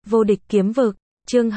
Vô địch kiếm vực, chương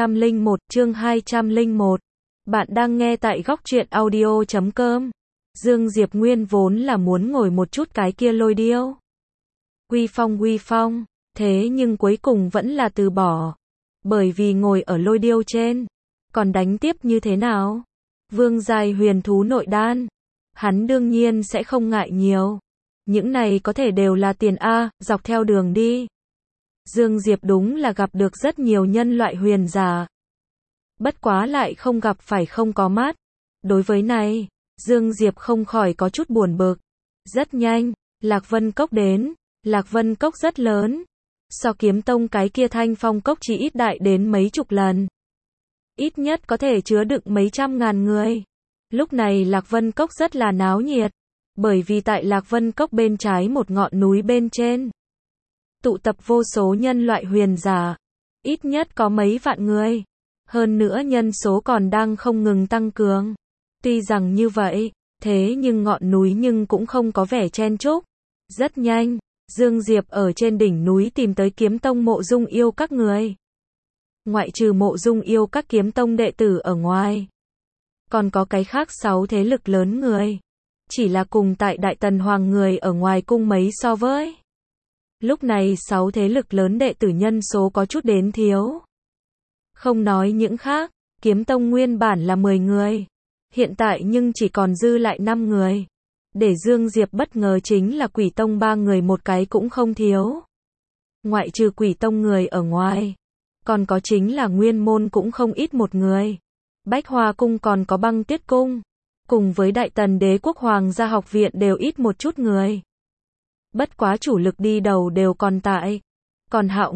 201. Bạn đang nghe tại góc truyện audio.com. Dương Diệp nguyên vốn là muốn ngồi một chút cái kia lôi điêu. Uy phong, thế nhưng cuối cùng vẫn là từ bỏ. Bởi vì ngồi ở lôi điêu trên, còn đánh tiếp như thế nào? Vương giai huyền thú nội đan, hắn đương nhiên sẽ không ngại nhiều. Những này có thể đều là tiền A, dọc theo đường đi. Dương Diệp đúng là gặp được rất nhiều nhân loại huyền giả. Bất quá lại không gặp phải không có mắt. Đối với này, Dương Diệp không khỏi có chút buồn bực. Rất nhanh, Lạc Vân Cốc đến. Lạc Vân Cốc rất lớn. So Kiếm Tông cái kia Thanh Phong Cốc chỉ ít đại đến mấy chục lần. Ít nhất có thể chứa đựng mấy trăm ngàn người. Lúc này Lạc Vân Cốc rất là náo nhiệt. Bởi vì tại Lạc Vân Cốc bên trái một ngọn núi bên trên, tụ tập vô số nhân loại huyền giả. Ít nhất có mấy vạn người. Hơn nữa nhân số còn đang không ngừng tăng cường. Tuy rằng như vậy, thế nhưng ngọn núi nhưng cũng không có vẻ chen chúc. Rất nhanh, Dương Diệp ở trên đỉnh núi tìm tới Kiếm Tông Mộ Dung Yêu các người. Ngoại trừ Mộ Dung Yêu các Kiếm Tông đệ tử ở ngoài, còn có cái khác 6 thế lực lớn người. Chỉ là cùng tại Đại Tần Hoàng người ở ngoài cung mấy so với. Lúc này 6 thế lực lớn đệ tử nhân số có chút đến thiếu. Không nói những khác, Kiếm Tông nguyên bản là 10 người. Hiện tại nhưng chỉ còn dư lại 5 người. Để Dương Diệp bất ngờ chính là Quỷ Tông 3 người một cái cũng không thiếu. Ngoại trừ Quỷ Tông người ở ngoài, còn có chính là Nguyên Môn cũng không ít một người. Bách Hoa Cung còn có Băng Tiết Cung. Cùng với Đại Tần Đế Quốc Hoàng gia học viện đều ít một chút người. Bất quá chủ lực đi đầu đều còn tại. Còn Hạo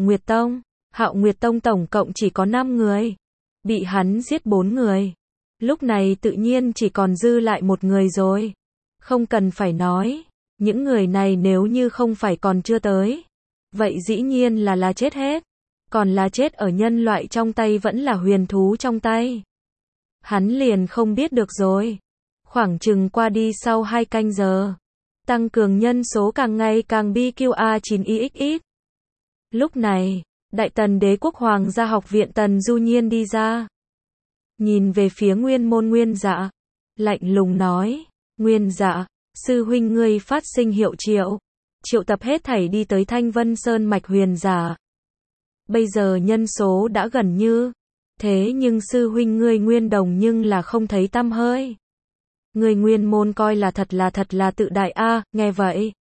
Nguyệt Tông tổng cộng chỉ có 5 người. Bị hắn giết 4 người. Lúc này tự nhiên chỉ còn dư lại một người rồi. Không cần phải nói. Những người này nếu như không phải còn chưa tới, vậy dĩ nhiên là chết hết. Còn là chết ở nhân loại trong tay vẫn là huyền thú trong tay. Hắn liền không biết được rồi. Khoảng chừng qua đi sau 2 canh giờ. Tăng cường nhân số càng ngày càng BQA9IXX. Lúc này, Đại Tần Đế Quốc Hoàng gia học viện Tần Du Nhiên đi ra. Nhìn về phía Nguyên Môn Nguyên Dạ. Lạnh lùng nói, Nguyên Dạ, sư huynh ngươi phát sinh hiệu triệu. Triệu tập hết thảy đi tới Thanh Vân Sơn mạch huyền giả. Bây giờ nhân số đã gần như. Thế nhưng sư huynh ngươi Nguyên Đồng nhưng là không thấy tăm hơi. Người Nguyên Môn coi là thật là tự đại a. Nghe vậy,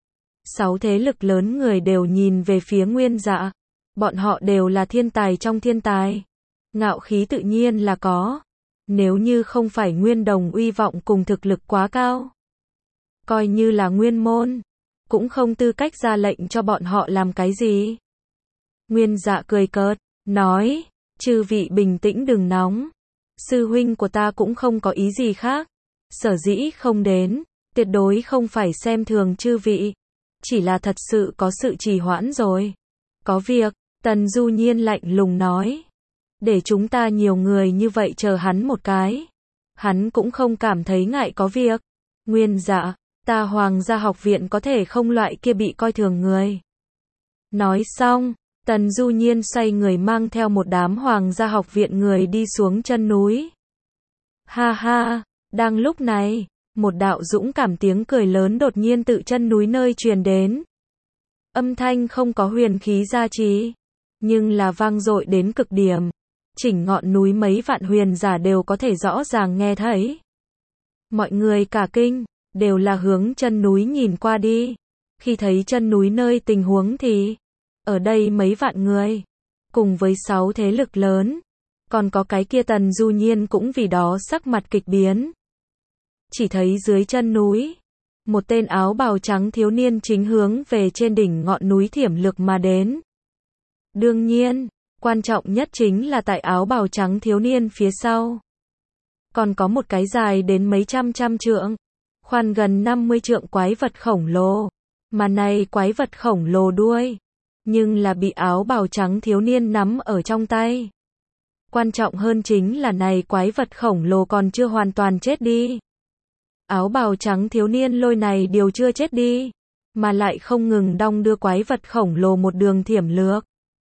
6 thế lực lớn người đều nhìn về phía Nguyên Dạ. Bọn họ đều là thiên tài trong thiên tài. Ngạo khí tự nhiên là có. Nếu như không phải Nguyên Đồng uy vọng cùng thực lực quá cao, coi như là Nguyên Môn, cũng không tư cách ra lệnh cho bọn họ làm cái gì. Nguyên Dạ cười cợt, nói, chư vị bình tĩnh đừng nóng. Sư huynh của ta cũng không có ý gì khác. Sở dĩ không đến, tuyệt đối không phải xem thường chư vị. Chỉ là thật sự có sự trì hoãn rồi. Có việc, Tần Du Nhiên lạnh lùng nói. Để chúng ta nhiều người như vậy chờ hắn một cái. Hắn cũng không cảm thấy ngại có việc. Nguyên Dạ, ta Hoàng gia học viện có thể không loại kia bị coi thường người. Nói xong, Tần Du Nhiên xoay người mang theo một đám Hoàng gia học viện người đi xuống chân núi. Ha ha. Đang lúc này, một đạo dũng cảm tiếng cười lớn đột nhiên tự chân núi nơi truyền đến. Âm thanh không có huyền khí gia trì, nhưng là vang dội đến cực điểm. Chỉnh ngọn núi mấy vạn huyền giả đều có thể rõ ràng nghe thấy. Mọi người cả kinh, đều là hướng chân núi nhìn qua đi. Khi thấy chân núi nơi tình huống thì, ở đây mấy vạn người, cùng với 6 thế lực lớn, còn có cái kia Tần Du Nhiên cũng vì đó sắc mặt kịch biến. Chỉ thấy dưới chân núi, một tên áo bào trắng thiếu niên chính hướng về trên đỉnh ngọn núi thiểm lược mà đến. Đương nhiên, quan trọng nhất chính là tại áo bào trắng thiếu niên phía sau. Còn có một cái dài đến mấy trăm trượng, khoan gần 50 trượng quái vật khổng lồ. Mà này quái vật khổng lồ đuôi, nhưng là bị áo bào trắng thiếu niên nắm ở trong tay. Quan trọng hơn chính là này quái vật khổng lồ còn chưa hoàn toàn chết đi. Áo bào trắng thiếu niên lôi này điều chưa chết đi, mà lại không ngừng đong đưa quái vật khổng lồ một đường thiểm lược.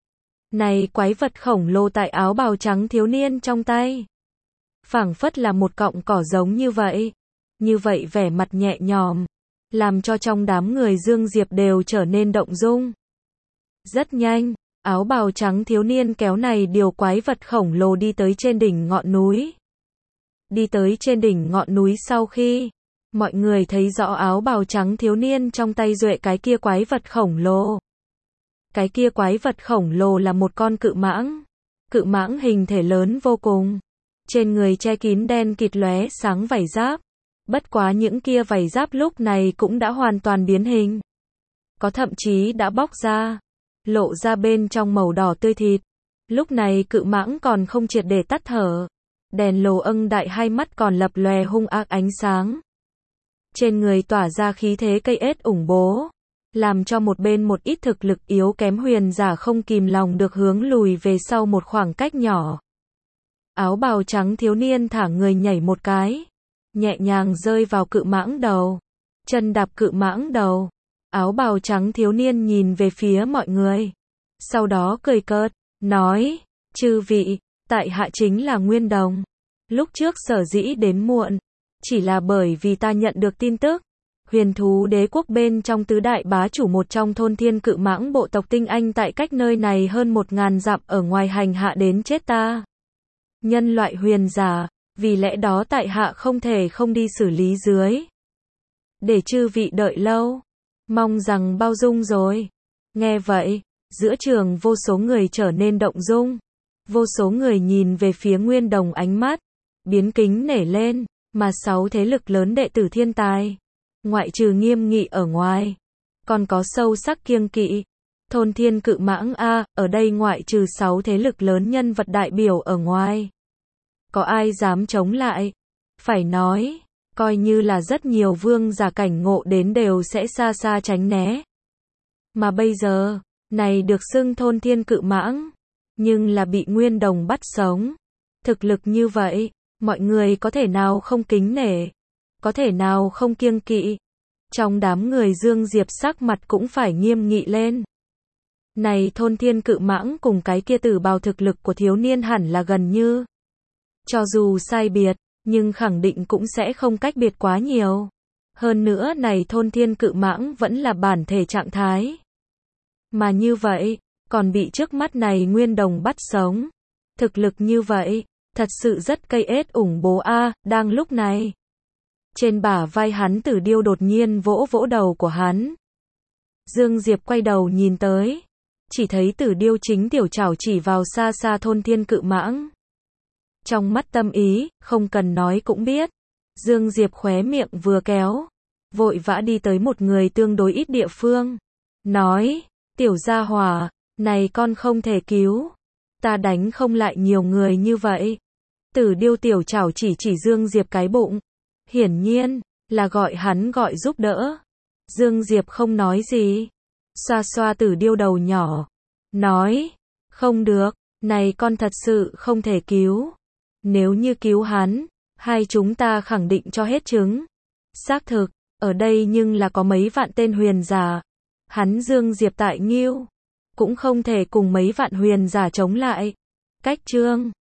Này quái vật khổng lồ tại áo bào trắng thiếu niên trong tay. Phảng phất là một cọng cỏ giống như vậy. Như vậy vẻ mặt nhẹ nhõm, làm cho trong đám người Dương Diệp đều trở nên động dung. Rất nhanh, áo bào trắng thiếu niên kéo này điều quái vật khổng lồ đi tới trên đỉnh ngọn núi. Đi tới trên đỉnh ngọn núi sau khi mọi người thấy rõ áo bào trắng thiếu niên trong tay duệ cái kia quái vật khổng lồ. Cái kia quái vật khổng lồ là một con cự mãng. Cự mãng hình thể lớn vô cùng. Trên người che kín đen kịt lóe sáng vảy giáp. Bất quá những kia vảy giáp lúc này cũng đã hoàn toàn biến hình. Có thậm chí đã bóc ra, lộ ra bên trong màu đỏ tươi thịt. Lúc này cự mãng còn không triệt để tắt thở. Đèn lồ âng đại hai mắt còn lập lòe hung ác ánh sáng. Trên người tỏa ra khí thế cây ết ủng bố. Làm cho một bên một ít thực lực yếu kém huyền giả không kìm lòng được hướng lùi về sau một khoảng cách nhỏ. Áo bào trắng thiếu niên thả người nhảy một cái. Nhẹ nhàng rơi vào cự mãng đầu. Chân đạp cự mãng đầu. Áo bào trắng thiếu niên nhìn về phía mọi người. Sau đó cười cợt, nói, chư vị, tại hạ chính là Nguyên Đồng. Lúc trước sở dĩ đến muộn, chỉ là bởi vì ta nhận được tin tức. Huyền thú đế quốc bên trong tứ đại bá chủ một trong thôn thiên cự mãng bộ tộc tinh anh tại cách nơi này hơn 1000 dặm ở ngoài hành hạ đến chết ta. Nhân loại huyền giả, vì lẽ đó tại hạ không thể không đi xử lý dưới. Để chư vị đợi lâu. Mong rằng bao dung rồi. Nghe vậy, giữa trường vô số người trở nên động dung. Vô số người nhìn về phía Nguyên Đồng ánh mắt biến kính nể lên, mà 6 thế lực lớn đệ tử thiên tài, ngoại trừ nghiêm nghị ở ngoài, còn có sâu sắc kiêng kỵ. Thôn thiên cự mãng a, ở đây ngoại trừ 6 thế lực lớn nhân vật đại biểu ở ngoài, có ai dám chống lại? Phải nói, coi như là rất nhiều vương giả cảnh ngộ đến đều sẽ xa xa tránh né. Mà bây giờ, này được xưng thôn thiên cự mãng, nhưng là bị Nguyên Đồng bắt sống. Thực lực như vậy, mọi người có thể nào không kính nể, có thể nào không kiêng kỵ. Trong đám người Dương Diệp sắc mặt cũng phải nghiêm nghị lên. Này thôn thiên cự mãng cùng cái kia tử bào thực lực của thiếu niên hẳn là gần như. Cho dù sai biệt, nhưng khẳng định cũng sẽ không cách biệt quá nhiều. Hơn nữa này thôn thiên cự mãng vẫn là bản thể trạng thái. Mà như vậy, còn bị trước mắt này Nguyên Đồng bắt sống. Thực lực như vậy, thật sự rất cây ết ủng bố a. Đang lúc này, trên bả vai hắn Tử Điêu đột nhiên vỗ vỗ đầu của hắn. Dương Diệp quay đầu nhìn tới, chỉ thấy Tử Điêu chính tiểu chảo chỉ vào xa xa thôn thiên cự mãng. Trong mắt tâm ý, không cần nói cũng biết. Dương Diệp khóe miệng vừa kéo, vội vã đi tới một người tương đối ít địa phương. Nói, tiểu gia hỏa, này con không thể cứu. Ta đánh không lại nhiều người như vậy. Tử Điêu tiểu chảo chỉ Dương Diệp cái bụng. Hiển nhiên, là gọi hắn gọi giúp đỡ. Dương Diệp không nói gì. Xoa xoa Tử Điêu đầu nhỏ. Nói, không được, này con thật sự không thể cứu. Nếu như cứu hắn, hai chúng ta khẳng định cho hết trứng. Xác thực, ở đây nhưng là có mấy vạn tên huyền giả. Hắn Dương Diệp tại Ngưu, cũng không thể cùng mấy vạn huyền giả chống lại. Cách chương